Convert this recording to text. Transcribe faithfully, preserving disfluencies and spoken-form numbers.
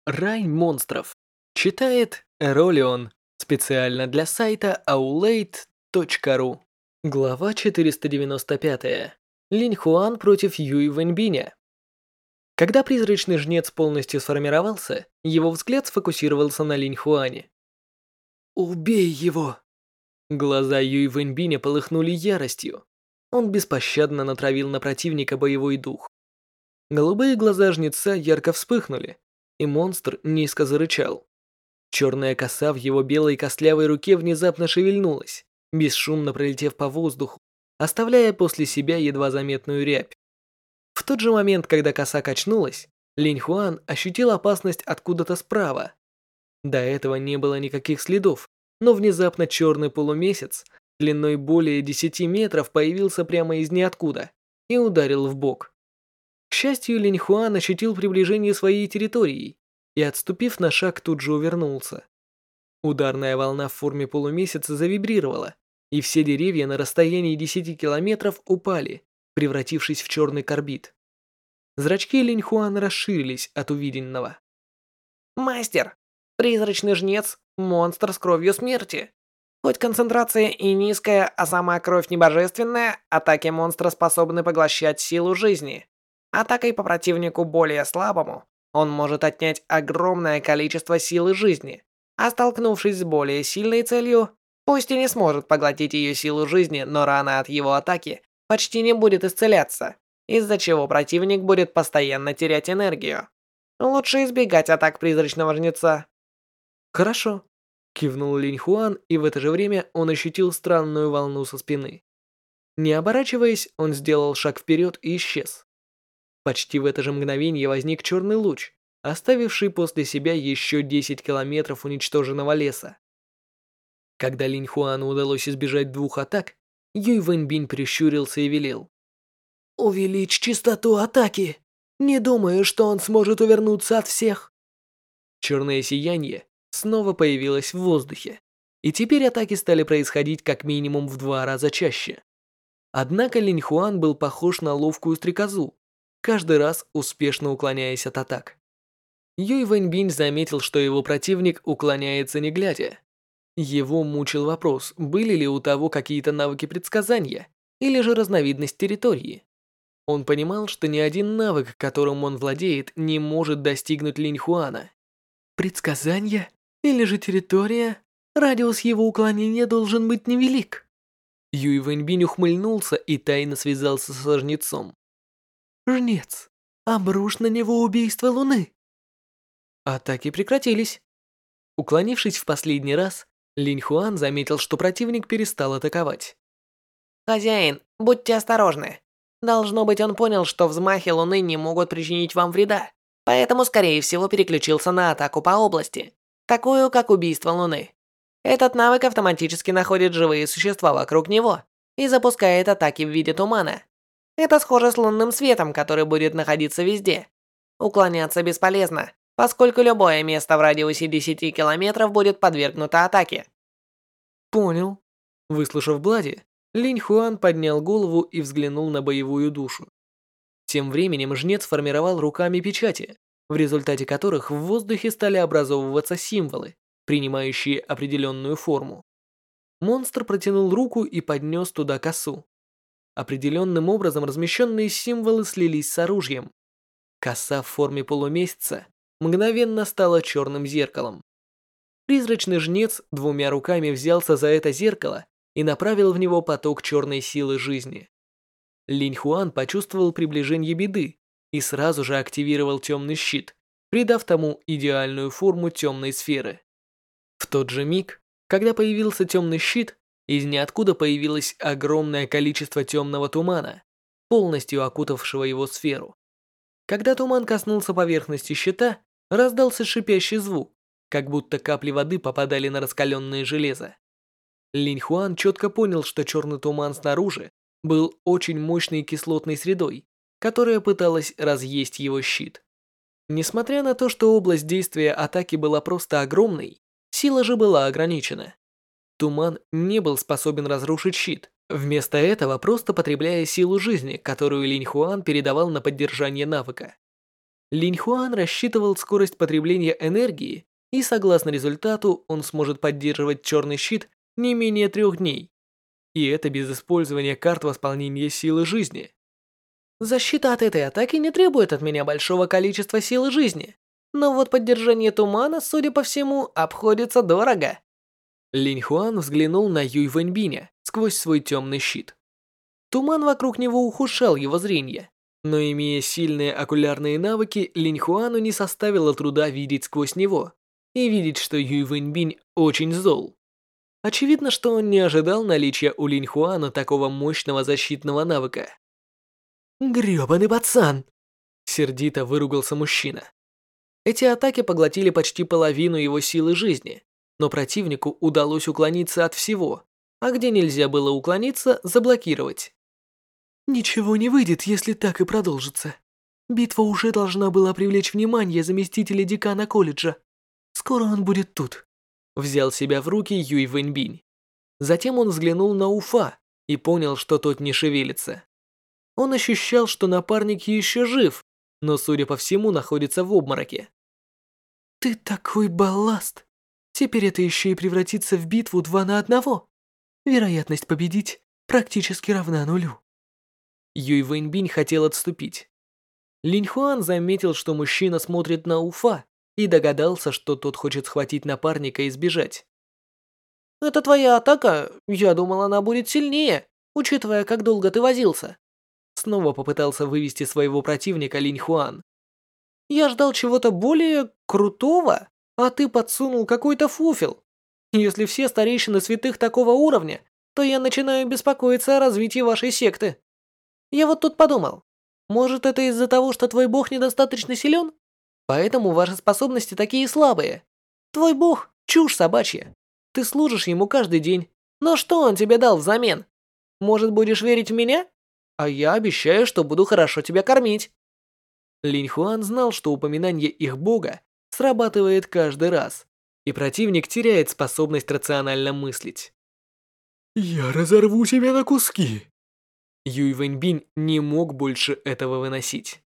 Рай монстров. Читает Эролион. Специально для сайта аулейт точка ру. Глава четыреста девяносто пять. Линь Хуан против Юй Вэньбиня. Когда призрачный жнец полностью сформировался, его взгляд сфокусировался на Линь Хуане. «Убей его!» Глаза Юй Вэньбиня полыхнули яростью. Он беспощадно натравил на противника боевой дух. Голубые глаза жнеца ярко вспыхнули, и монстр низко зарычал. Черная коса в его белой костлявой руке внезапно шевельнулась, бесшумно пролетев по воздуху, оставляя после себя едва заметную рябь. В тот же момент, когда коса качнулась, Линь Хуан ощутил опасность откуда-то справа. До этого не было никаких следов, но внезапно черный полумесяц, длиной более десяти метров, появился прямо из ниоткуда и ударил в бок. К счастью, Линь Хуан ощутил приближение своей территории и, отступив на шаг, тут же увернулся. Ударная волна в форме полумесяца завибрировала, и все деревья на расстоянии десяти километров упали, превратившись в черный карбид. Зрачки Линь Хуана расширились от увиденного. «Мастер! Призрачный жнец – монстр с кровью смерти. Хоть концентрация и низкая, а сама кровь небожественная, атаки монстра способны поглощать силу жизни. Атакой по противнику более слабому он может отнять огромное количество силы жизни, а столкнувшись с более сильной целью, пусть и не сможет поглотить ее силу жизни, но рана от его атаки почти не будет исцеляться, из-за чего противник будет постоянно терять энергию. Лучше избегать атак призрачного жнеца». «Хорошо», — кивнул Линь Хуан, и в это же время он ощутил странную волну со спины. Не оборачиваясь, он сделал шаг вперед и исчез. Почти в это же мгновение возник черный луч, оставивший после себя еще десять километров уничтоженного леса. Когда Линь Хуану удалось избежать двух атак, Юй Вэньбинь прищурился и велел: «Увеличь частоту атаки! Не думаю, что он сможет увернуться от всех!» Черное сияние снова появилось в воздухе, и теперь атаки стали происходить как минимум в два раза чаще. Однако Линь Хуан был похож на ловкую стрекозу, каждый раз успешно уклоняясь от атак. Юй Вэньбинь заметил, что его противник уклоняется не глядя. Его мучил вопрос, были ли у того какие-то навыки предсказания, или же разновидность территории. Он понимал, что ни один навык, которым он владеет, не может достигнуть Линь Хуана. Предсказание? Или же территория? Радиус его уклонения должен быть невелик. Юй Вэньбинь ухмыльнулся и тайно связался со жнецом. «Жнец, обрушь на него убийство Луны!» Атаки прекратились. Уклонившись в последний раз, Линь Хуан заметил, что противник перестал атаковать. «Хозяин, будьте осторожны. Должно быть, он понял, что взмахи Луны не могут причинить вам вреда, поэтому, скорее всего, переключился на атаку по области, такую как убийство Луны. Этот навык автоматически находит живые существа вокруг него и запускает атаки в виде тумана. Это схоже с лунным светом, который будет находиться везде. Уклоняться бесполезно, поскольку любое место в радиусе десяти километров будет подвергнуто атаке». Понял. Выслушав Блади, Линь Хуан поднял голову и взглянул на боевую душу. Тем временем жнец формировал руками печати, в результате которых в воздухе стали образовываться символы, принимающие определенную форму. Монстр протянул руку и поднес туда косу. Определенным образом размещенные символы слились с оружием. Коса в форме полумесяца мгновенно стала черным зеркалом. Призрачный жнец двумя руками взялся за это зеркало и направил в него поток черной силы жизни. Линь Хуан почувствовал приближение беды и сразу же активировал темный щит, придав тому идеальную форму темной сферы. В тот же миг, когда появился темный щит, из ниоткуда появилось огромное количество темного тумана, полностью окутавшего его сферу. Когда туман коснулся поверхности щита, раздался шипящий звук, как будто капли воды попадали на раскаленное железо. Линь Хуан четко понял, что черный туман снаружи был очень мощной кислотной средой, которая пыталась разъесть его щит. Несмотря на то, что область действия атаки была просто огромной, сила же была ограничена. Туман не был способен разрушить щит, вместо этого просто потребляя силу жизни, которую Линь Хуан передавал на поддержание навыка. Линь Хуан рассчитывал скорость потребления энергии, и согласно результату он сможет поддерживать черный щит не менее трех дней. И это без использования карт восполнения силы жизни. Защита от этой атаки не требует от меня большого количества силы жизни. Но вот поддержание тумана, судя по всему, обходится дорого. Линь Хуан взглянул на Юй Вэньбиня сквозь свой темный щит. Туман вокруг него ухудшал его зрение, но имея сильные окулярные навыки, Линь Хуану не составило труда видеть сквозь него и видеть, что Юй Вэньбинь очень зол. Очевидно, что он не ожидал наличия у Линь Хуана такого мощного защитного навыка. «Грёбаный пацан!» — сердито выругался мужчина. Эти атаки поглотили почти половину его силы жизни, но противнику удалось уклониться от всего, а где нельзя было уклониться, заблокировать. «Ничего не выйдет, если так и продолжится. Битва уже должна была привлечь внимание заместителя декана колледжа. Скоро он будет тут», — взял себя в руки Юй Вэньбинь. Затем он взглянул на Уфа и понял, что тот не шевелится. Он ощущал, что напарник еще жив, но, судя по всему, находится в обмороке. «Ты такой балласт! Теперь это еще и превратится в битву два на одного. Вероятность победить практически равна нулю». Юй Вэньбинь хотел отступить. Линь Хуан заметил, что мужчина смотрит на Уфа и догадался, что тот хочет схватить напарника и сбежать. «Это твоя атака? Я думал, она будет сильнее, учитывая, как долго ты возился». Снова попытался вывести своего противника Линь Хуан. «Я ждал чего-то более крутого, а ты подсунул какой-то фуфел. Если все старейшины святых такого уровня, то я начинаю беспокоиться о развитии вашей секты. Я вот тут подумал, может, это из-за того, что твой бог недостаточно силен? Поэтому ваши способности такие слабые. Твой бог – чушь собачья. Ты служишь ему каждый день, но что он тебе дал взамен? Может, будешь верить в меня? А я обещаю, что буду хорошо тебя кормить». Линь Хуан знал, что упоминание их бога срабатывает каждый раз, и противник теряет способность рационально мыслить. «Я разорву тебя на куски!» Юй Вэньбинь не мог больше этого выносить.